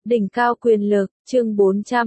Đỉnh cao quyền lực, chương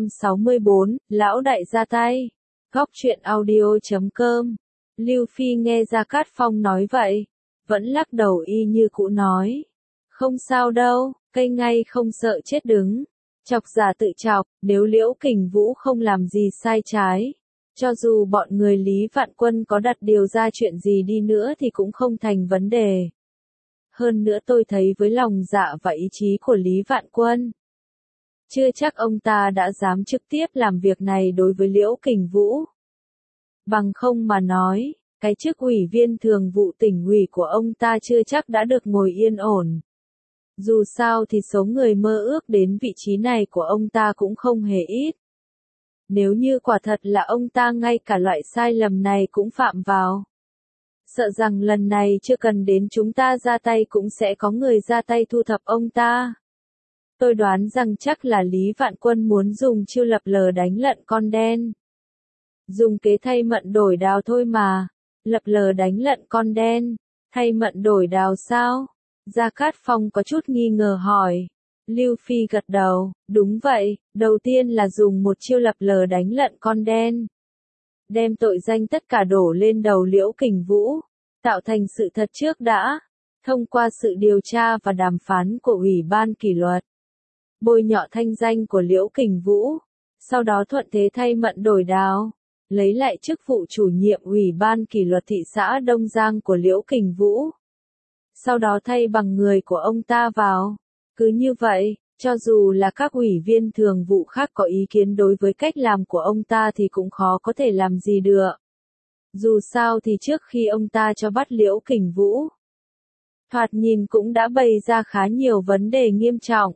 464, Lão đại ra tay. Góc truyện audio.com. Lưu Phi nghe Gia Cát Phong nói vậy, vẫn lắc đầu y như cũ nói. Không sao đâu, cây ngay không sợ chết đứng. Chọc giả tự chọc, nếu Liễu Kình Vũ không làm gì sai trái. Cho dù bọn người Lý Vạn Quân có đặt điều ra chuyện gì đi nữa thì cũng không thành vấn đề. Hơn nữa tôi thấy với lòng dạ và ý chí của Lý Vạn Quân, chưa chắc ông ta đã dám trực tiếp làm việc này đối với Liễu Kình Vũ. Bằng không mà nói, cái chức ủy viên thường vụ tỉnh ủy của ông ta chưa chắc đã được ngồi yên ổn. Dù sao thì số người mơ ước đến vị trí này của ông ta cũng không hề ít. Nếu như quả thật là ông ta ngay cả loại sai lầm này cũng phạm vào, sợ rằng lần này chưa cần đến chúng ta ra tay cũng sẽ có người ra tay thu thập ông ta. Tôi đoán rằng chắc là Lý Vạn Quân muốn dùng chiêu lập lờ đánh lận con đen. Dùng kế thay mận đổi đào thôi mà. Lập lờ đánh lận con đen, thay mận đổi đào sao? Gia Cát Phong có chút nghi ngờ hỏi. Lưu Phi gật đầu, đúng vậy, đầu tiên là dùng một chiêu lập lờ đánh lận con đen. Đem tội danh tất cả đổ lên đầu Liễu Kình Vũ, tạo thành sự thật trước đã. Thông qua sự điều tra và đàm phán của Ủy ban kỷ luật, bôi nhọ thanh danh của Liễu Kình Vũ, sau đó thuận thế thay mận đổi đào, lấy lại chức vụ chủ nhiệm Ủy ban kỷ luật thị xã Đông Giang của Liễu Kình Vũ. Sau đó thay bằng người của ông ta vào. Cứ như vậy, cho dù là các ủy viên thường vụ khác có ý kiến đối với cách làm của ông ta thì cũng khó có thể làm gì được. Dù sao thì trước khi ông ta cho bắt Liễu Kình Vũ, thoạt nhìn cũng đã bày ra khá nhiều vấn đề nghiêm trọng.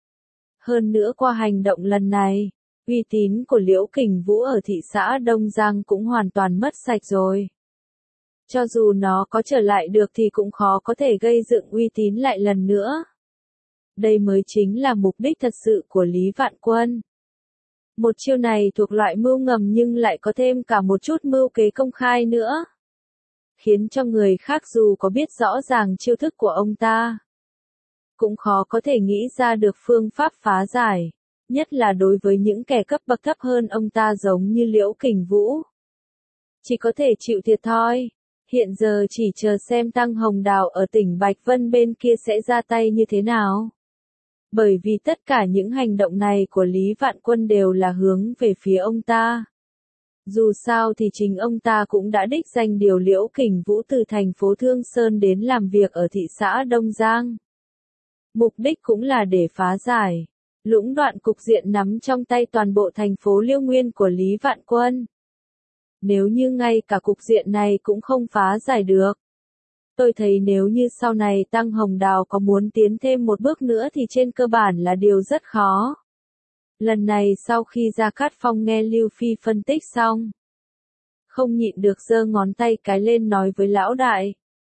Hơn nữa qua hành động lần này, uy tín của Liễu Kình Vũ ở thị xã Đông Giang cũng hoàn toàn mất sạch rồi. Cho dù nó có trở lại được thì cũng khó có thể gây dựng uy tín lại lần nữa. Đây mới chính là mục đích thật sự của Lý Vạn Quân. Một chiêu này thuộc loại mưu ngầm nhưng lại có thêm cả một chút mưu kế công khai nữa, khiến cho người khác dù có biết rõ ràng chiêu thức của ông ta, cũng khó có thể nghĩ ra được phương pháp phá giải, nhất là đối với những kẻ cấp bậc thấp hơn ông ta giống như Liễu Kình Vũ. Chỉ có thể chịu thiệt thôi, hiện giờ chỉ chờ xem Tăng Hồng Đào ở tỉnh Bạch Vân bên kia sẽ ra tay như thế nào. Bởi vì tất cả những hành động này của Lý Vạn Quân đều là hướng về phía ông ta. Dù sao thì chính ông ta cũng đã đích danh điều Liễu Kình Vũ từ thành phố Thương Sơn đến làm việc ở thị xã Đông Giang. Mục đích cũng là để phá giải, lũng đoạn cục diện nắm trong tay toàn bộ thành phố Liêu Nguyên của Lý Vạn Quân. Nếu như ngay cả cục diện này cũng không phá giải được, tôi thấy nếu như sau này Tăng Hồng Đào có muốn tiến thêm một bước nữa thì trên cơ bản là điều rất khó. Lần này sau khi Gia Cát Phong nghe Lưu Phi phân tích xong, không nhịn được giơ ngón tay cái lên nói với lão đại.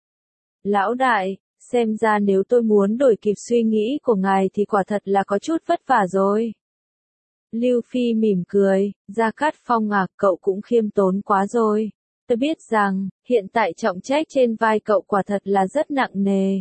Lão đại, xem ra nếu tôi muốn đổi kịp suy nghĩ của ngài thì quả thật là có chút vất vả rồi. Lưu Phi mỉm cười, Gia Cát Phong à, cậu cũng khiêm tốn quá rồi. Tôi biết rằng, hiện tại trọng trách trên vai cậu quả thật là rất nặng nề,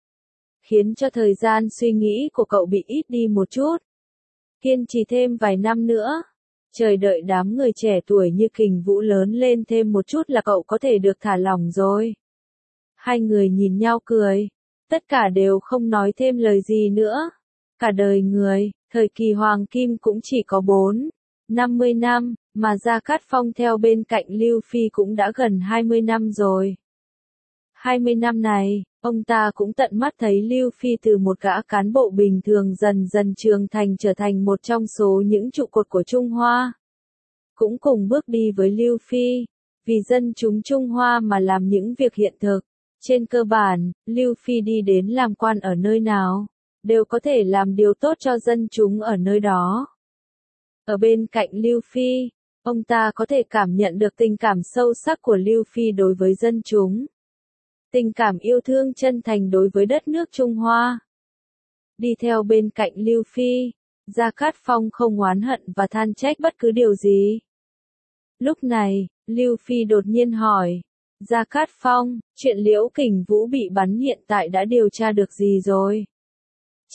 khiến cho thời gian suy nghĩ của cậu bị ít đi một chút. Kiên trì thêm vài năm nữa, chờ đợi đám người trẻ tuổi như Kình Vũ lớn lên thêm một chút là cậu có thể được thả lỏng rồi. Hai người nhìn nhau cười, tất cả đều không nói thêm lời gì nữa. Cả đời người, thời kỳ hoàng kim cũng chỉ có 50 năm, mà Gia Cát Phong theo bên cạnh Lưu Phi cũng đã gần 20 năm rồi. 20 năm này, ông ta cũng tận mắt thấy Lưu Phi từ một gã cán bộ bình thường dần dần trưởng thành trở thành một trong số những trụ cột của Trung Hoa. Cũng cùng bước đi với Lưu Phi, vì dân chúng Trung Hoa mà làm những việc hiện thực. Trên cơ bản, Lưu Phi đi đến làm quan ở nơi nào, đều có thể làm điều tốt cho dân chúng ở nơi đó. Ở bên cạnh Lưu Phi, ông ta có thể cảm nhận được tình cảm sâu sắc của Lưu Phi đối với dân chúng. Tình cảm yêu thương chân thành đối với đất nước Trung Hoa. Đi theo bên cạnh Lưu Phi, Gia Cát Phong không oán hận và than trách bất cứ điều gì. Lúc này, Lưu Phi đột nhiên hỏi, Gia Cát Phong, chuyện Liễu Kình Vũ bị bắn hiện tại đã điều tra được gì rồi?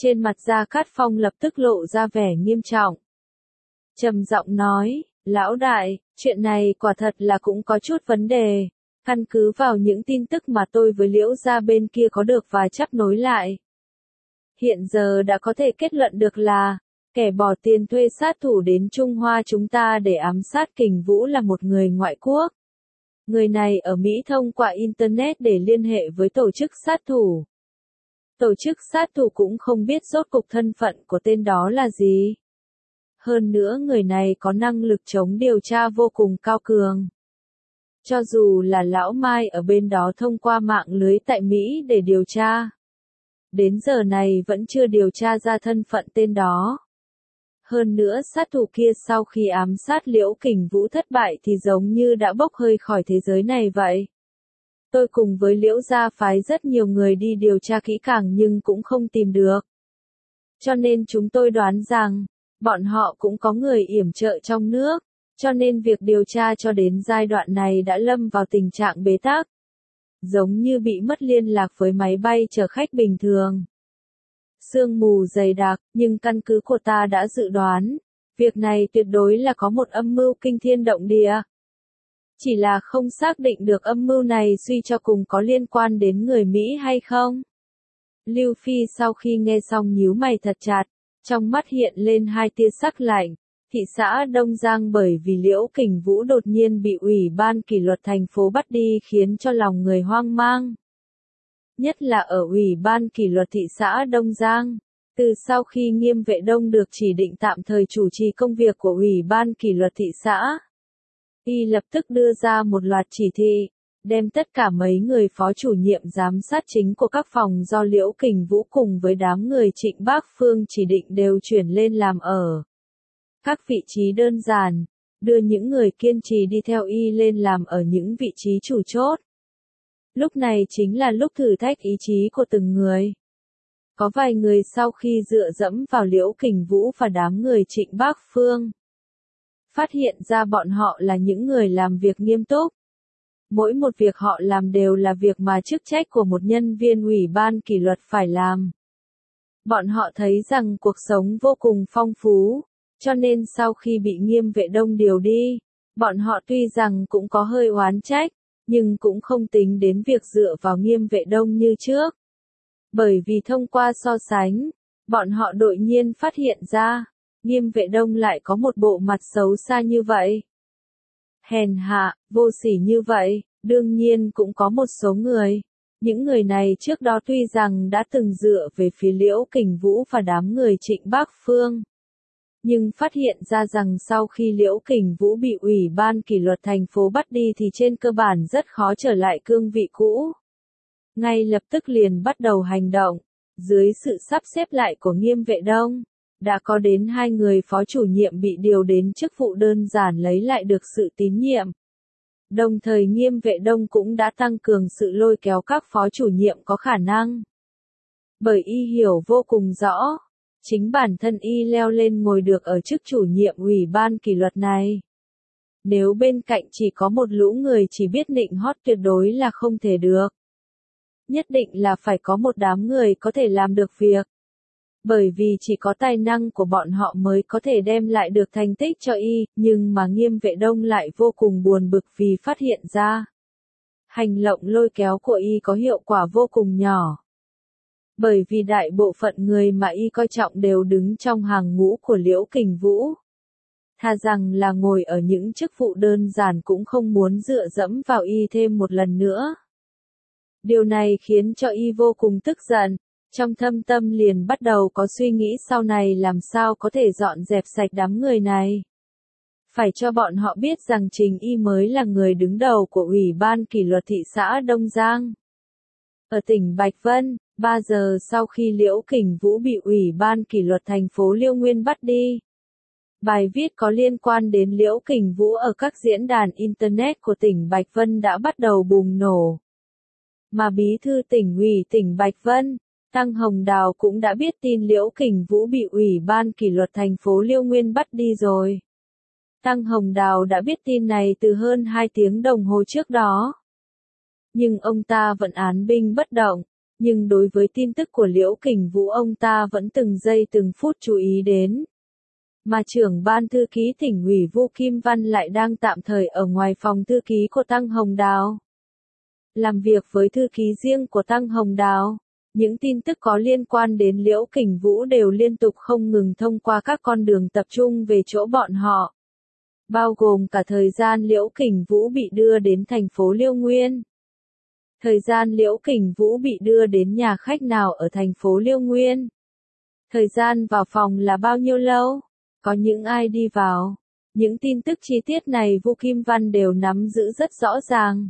Trên mặt Gia Cát Phong lập tức lộ ra vẻ nghiêm trọng. Trầm giọng nói, lão đại, chuyện này quả thật là cũng có chút vấn đề. Căn cứ vào những tin tức mà tôi với Liễu gia bên kia có được và chấp nối lại. Hiện giờ đã có thể kết luận được là, kẻ bỏ tiền thuê sát thủ đến Trung Hoa chúng ta để ám sát Kình Vũ là một người ngoại quốc. Người này ở Mỹ thông qua Internet để liên hệ với tổ chức sát thủ. Tổ chức sát thủ cũng không biết rốt cục thân phận của tên đó là gì. Hơn nữa người này có năng lực chống điều tra vô cùng cao cường. Cho dù là lão Mai ở bên đó thông qua mạng lưới tại Mỹ để điều tra. Đến giờ này vẫn chưa điều tra ra thân phận tên đó. Hơn nữa sát thủ kia sau khi ám sát Liễu Kình Vũ thất bại thì giống như đã bốc hơi khỏi thế giới này vậy. Tôi cùng với Liễu gia phái rất nhiều người đi điều tra kỹ càng nhưng cũng không tìm được. Cho nên chúng tôi đoán rằng, bọn họ cũng có người yểm trợ trong nước, cho nên việc điều tra cho đến giai đoạn này đã lâm vào tình trạng bế tắc. Giống như bị mất liên lạc với máy bay chở khách bình thường. Sương mù dày đặc, nhưng căn cứ của ta đã dự đoán, việc này tuyệt đối là có một âm mưu kinh thiên động địa. Chỉ là không xác định được âm mưu này suy cho cùng có liên quan đến người Mỹ hay không. Lưu Phi sau khi nghe xong nhíu mày thật chặt, trong mắt hiện lên hai tia sắc lạnh. Thị xã Đông Giang bởi vì Liễu Kình Vũ đột nhiên bị Ủy ban kỷ luật thành phố bắt đi khiến cho lòng người hoang mang. Nhất là ở Ủy ban kỷ luật thị xã Đông Giang. Từ sau khi Nghiêm Vệ Đông được chỉ định tạm thời chủ trì công việc của Ủy ban kỷ luật thị xã, y lập tức đưa ra một loạt chỉ thị, đem tất cả mấy người phó chủ nhiệm giám sát chính của các phòng do Liễu Kình Vũ cùng với đám người Trịnh Bác Phương chỉ định đều chuyển lên làm ở các vị trí đơn giản, đưa những người kiên trì đi theo y lên làm ở những vị trí chủ chốt. Lúc này chính là lúc thử thách ý chí của từng người. Có vài người sau khi dựa dẫm vào Liễu Kình Vũ và đám người Trịnh Bác Phương, phát hiện ra bọn họ là những người làm việc nghiêm túc. Mỗi một việc họ làm đều là việc mà chức trách của một nhân viên ủy ban kỷ luật phải làm. Bọn họ thấy rằng cuộc sống vô cùng phong phú, cho nên sau khi bị Nghiêm Vệ Đông điều đi, bọn họ tuy rằng cũng có hơi oán trách, nhưng cũng không tính đến việc dựa vào Nghiêm Vệ Đông như trước. Bởi vì thông qua so sánh, bọn họ đột nhiên phát hiện ra, Nghiêm Vệ Đông lại có một bộ mặt xấu xa như vậy. Hèn hạ, vô sỉ như vậy, đương nhiên cũng có một số người. Những người này trước đó tuy rằng đã từng dựa về phía Liễu Kình Vũ và đám người Trịnh Bác Phương. Nhưng phát hiện ra rằng sau khi Liễu Kình Vũ bị Ủy ban kỷ luật thành phố bắt đi thì trên cơ bản rất khó trở lại cương vị cũ. Ngay lập tức liền bắt đầu hành động, dưới sự sắp xếp lại của Nghiêm Vệ Đông. Đã có đến 2 người phó chủ nhiệm bị điều đến chức vụ đơn giản lấy lại được sự tín nhiệm. Đồng thời Nghiêm Vệ Đông cũng đã tăng cường sự lôi kéo các phó chủ nhiệm có khả năng. Bởi y hiểu vô cùng rõ, chính bản thân y leo lên ngồi được ở chức chủ nhiệm ủy ban kỷ luật này. Nếu bên cạnh chỉ có một lũ người chỉ biết nịnh hót tuyệt đối là không thể được. Nhất định là phải có một đám người có thể làm được việc. Bởi vì chỉ có tài năng của bọn họ mới có thể đem lại được thành tích cho y, nhưng mà Nghiêm Vệ Đông lại vô cùng buồn bực vì phát hiện ra. Hành động lôi kéo của y có hiệu quả vô cùng nhỏ. Bởi vì đại bộ phận người mà y coi trọng đều đứng trong hàng ngũ của Liễu Kình Vũ. Thà rằng là ngồi ở những chức vụ đơn giản cũng không muốn dựa dẫm vào y thêm một lần nữa. Điều này khiến cho y vô cùng tức giận. Trong thâm tâm liền bắt đầu có suy nghĩ sau này làm sao có thể dọn dẹp sạch đám người này. Phải cho bọn họ biết rằng chính y mới là người đứng đầu của Ủy ban kỷ luật thị xã Đông Giang. Ở tỉnh Bạch Vân, 3 giờ sau khi Liễu Kình Vũ bị Ủy ban kỷ luật thành phố Liêu Nguyên bắt đi. Bài viết có liên quan đến Liễu Kình Vũ ở các diễn đàn Internet của tỉnh Bạch Vân đã bắt đầu bùng nổ. Mà bí thư tỉnh ủy tỉnh Bạch Vân, Tăng Hồng Đào cũng đã biết tin Liễu Kình Vũ bị Ủy ban kỷ luật thành phố Liêu Nguyên bắt đi rồi. Tăng Hồng Đào đã biết tin này từ hơn 2 tiếng đồng hồ trước đó. Nhưng ông ta vẫn án binh bất động, Nhưng đối với tin tức của Liễu Kình Vũ ông ta vẫn từng giây từng phút chú ý đến. Mà trưởng ban thư ký tỉnh ủy Vu Kim Văn lại đang tạm thời ở ngoài phòng thư ký của Tăng Hồng Đào. Làm việc với thư ký riêng của Tăng Hồng Đào, những tin tức có liên quan đến Liễu Kình Vũ đều liên tục không ngừng thông qua các con đường tập trung về chỗ bọn họ. Bao gồm cả thời gian Liễu Kình Vũ bị đưa đến thành phố Liêu Nguyên. Thời gian Liễu Kình Vũ bị đưa đến nhà khách nào ở thành phố Liêu Nguyên. Thời gian vào phòng là bao nhiêu lâu? Có những ai đi vào? Những tin tức chi tiết này Vu Kim Văn đều nắm giữ rất rõ ràng.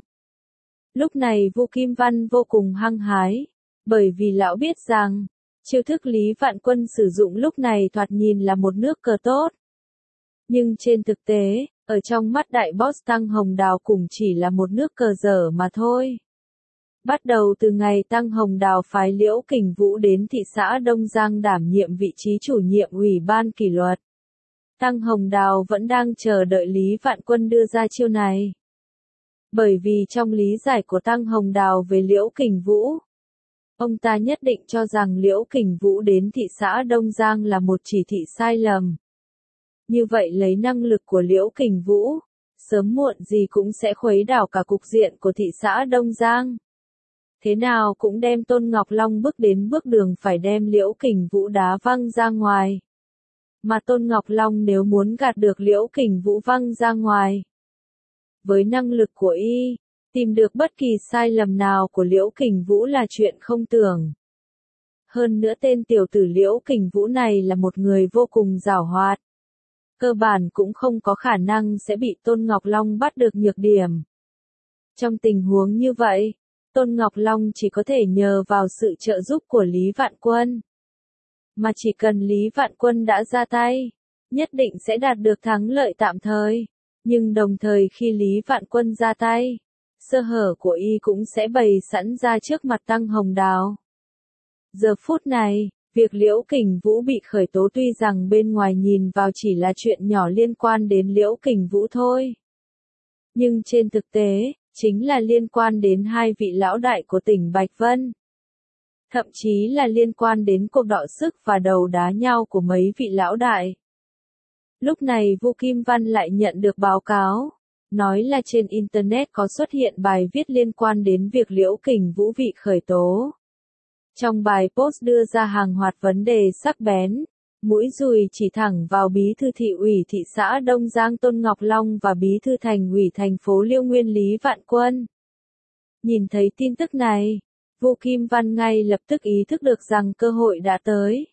Lúc này Vu Kim Văn vô cùng hăng hái, bởi vì lão biết rằng, chiêu thức Lý Vạn Quân sử dụng lúc này thoạt nhìn là một nước cờ tốt. Nhưng trên thực tế, ở trong mắt đại boss Tăng Hồng Đào cũng chỉ là một nước cờ dở mà thôi. Bắt đầu từ ngày Tăng Hồng Đào phái Liễu Kình Vũ đến thị xã Đông Giang đảm nhiệm vị trí chủ nhiệm ủy ban kỷ luật, Tăng Hồng Đào vẫn đang chờ đợi Lý Vạn Quân đưa ra chiêu này. Bởi vì trong lý giải của Tăng Hồng Đào về Liễu Kình Vũ, ông ta nhất định cho rằng Liễu Kình Vũ đến thị xã Đông Giang là một chỉ thị sai lầm. Như vậy lấy năng lực của Liễu Kình Vũ, sớm muộn gì cũng sẽ khuấy đảo cả cục diện của thị xã Đông Giang. Thế nào cũng đem Tôn Ngọc Long bước đến bước đường phải đem Liễu Kình Vũ đá văng ra ngoài. Mà Tôn Ngọc Long nếu muốn gạt được Liễu Kình Vũ văng ra ngoài, với năng lực của y, tìm được bất kỳ sai lầm nào của Liễu Kình Vũ là chuyện không tưởng. Hơn nữa tên tiểu tử Liễu Kình Vũ này là một người vô cùng giàu hoạt. Cơ bản cũng không có khả năng sẽ bị Tôn Ngọc Long bắt được nhược điểm. Trong tình huống như vậy, Tôn Ngọc Long chỉ có thể nhờ vào sự trợ giúp của Lý Vạn Quân. Mà chỉ cần Lý Vạn Quân đã ra tay, nhất định sẽ đạt được thắng lợi tạm thời. Nhưng đồng thời khi Lý Vạn Quân ra tay, sơ hở của y cũng sẽ bày sẵn ra trước mặt Tăng Hồng Đào. Giờ phút này, việc Liễu Kình Vũ bị khởi tố tuy rằng bên ngoài nhìn vào chỉ là chuyện nhỏ liên quan đến Liễu Kình Vũ thôi. Nhưng trên thực tế, chính là liên quan đến hai vị lão đại của tỉnh Bạch Vân. Thậm chí là liên quan đến cuộc đọ sức và đầu đá nhau của mấy vị lão đại. Lúc này Vu Kim Văn lại nhận được báo cáo, nói là trên Internet có xuất hiện bài viết liên quan đến việc Liễu Kình Vũ bị khởi tố. Trong bài post đưa ra hàng loạt vấn đề sắc bén, mũi dùi chỉ thẳng vào bí thư thị ủy thị xã Đông Giang Tôn Ngọc Long và bí thư thành ủy thành phố Liêu Nguyên Lý Vạn Quân. Nhìn thấy tin tức này, Vu Kim Văn ngay lập tức ý thức được rằng cơ hội đã tới.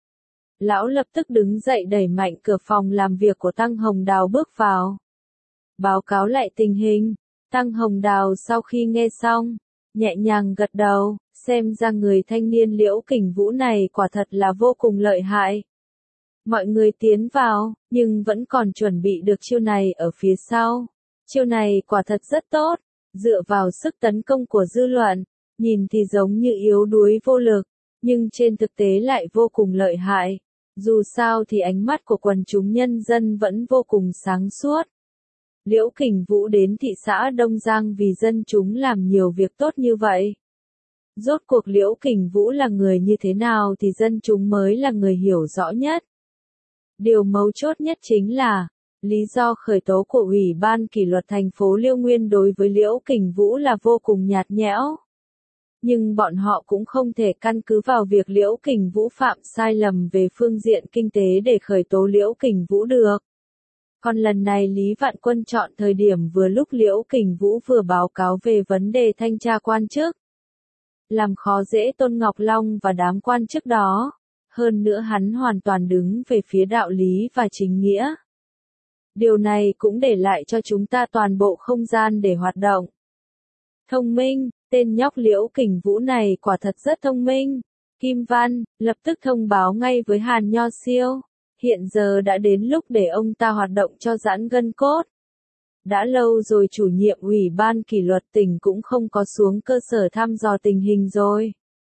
Lão lập tức đứng dậy đẩy mạnh cửa phòng làm việc của Tăng Hồng Đào bước vào. Báo cáo lại tình hình, Tăng Hồng Đào sau khi nghe xong, nhẹ nhàng gật đầu, xem ra người thanh niên Liễu Kình Vũ này quả thật là vô cùng lợi hại. Mọi người tiến vào, nhưng vẫn còn chuẩn bị được chiêu này ở phía sau. Chiêu này quả thật rất tốt, dựa vào sức tấn công của dư luận, nhìn thì giống như yếu đuối vô lực, nhưng trên thực tế lại vô cùng lợi hại. Dù sao thì ánh mắt của quần chúng nhân dân vẫn vô cùng sáng suốt. Liễu Kình Vũ đến thị xã Đông Giang vì dân chúng làm nhiều việc tốt như vậy. Rốt cuộc Liễu Kình Vũ là người như thế nào thì dân chúng mới là người hiểu rõ nhất. Điều mấu chốt nhất chính là, lý do khởi tố của Ủy ban kỷ luật thành phố Liêu Nguyên đối với Liễu Kình Vũ là vô cùng nhạt nhẽo. Nhưng bọn họ cũng không thể căn cứ vào việc Liễu Kình Vũ phạm sai lầm về phương diện kinh tế để khởi tố Liễu Kình Vũ được. Còn lần này Lý Vạn Quân chọn thời điểm vừa lúc Liễu Kình Vũ vừa báo cáo về vấn đề thanh tra quan chức. Làm khó dễ Tôn Ngọc Long và đám quan chức đó. Hơn nữa hắn hoàn toàn đứng về phía đạo lý và chính nghĩa. Điều này cũng để lại cho chúng ta toàn bộ không gian để hoạt động. Thông minh, tên nhóc Liễu Kình Vũ này quả thật rất thông minh. Kim Văn, lập tức thông báo ngay với Hàn Nho Siêu. Hiện giờ đã đến lúc để ông ta hoạt động cho giãn gân cốt. Đã lâu rồi chủ nhiệm ủy ban kỷ luật tỉnh cũng không có xuống cơ sở thăm dò tình hình rồi.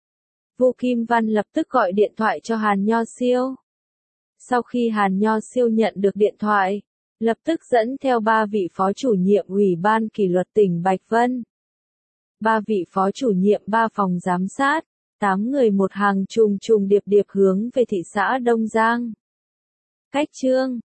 Vu Kim Văn lập tức gọi điện thoại cho Hàn Nho Siêu. Sau khi Hàn Nho Siêu nhận được điện thoại, lập tức dẫn theo 3 vị phó chủ nhiệm ủy ban kỷ luật tỉnh Bạch Vân. 3 vị phó chủ nhiệm 3 phòng giám sát, 8 người một hàng trùng trùng điệp điệp hướng về thị xã Đông Giang. Cách chương